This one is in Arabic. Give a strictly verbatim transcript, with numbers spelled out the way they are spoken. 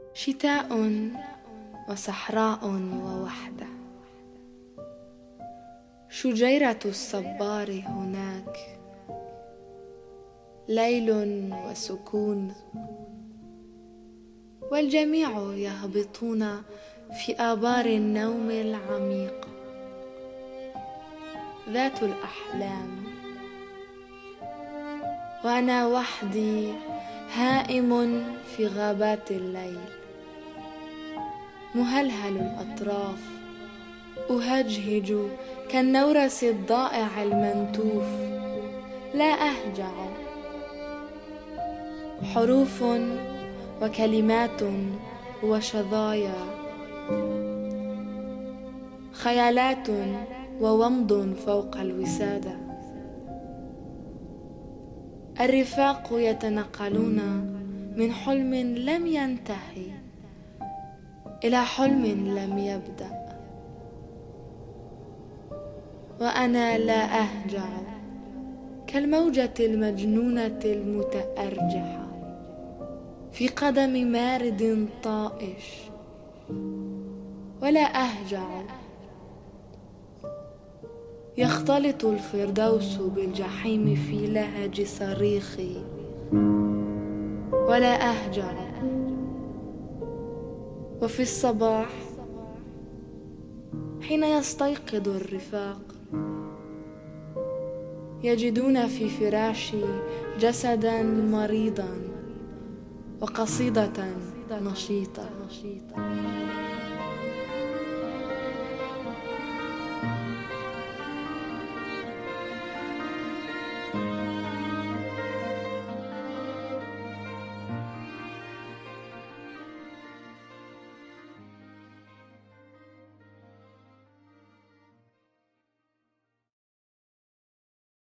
شتاء وصحراء ووحدة، شجيرة الصبار هناك، ليل وسكون، والجميع يهبطون في آبار النوم العميق ذات الأحلام، وأنا وحدي هائم في غابات الليل، مهلهل الأطراف، أهجهج كالنورس الضائع المنتوف، لا أهجع. حروف وكلمات وشظايا، خيالات وومض فوق الوسادة. الرفاق يتنقلون من حلم لم ينتهي إلى حلم لم يبدأ، وأنا لا أهجع كالموجة المجنونة المتأرجحة في قدم مارد طائش، ولا أهجع. يختلط الفردوس بالجحيم في لهج صريخي، ولا أهجع. وفي الصباح حين يستيقظ الرفاق يجدون في فراشي جسدا مريضا وقصيدة نشيطة.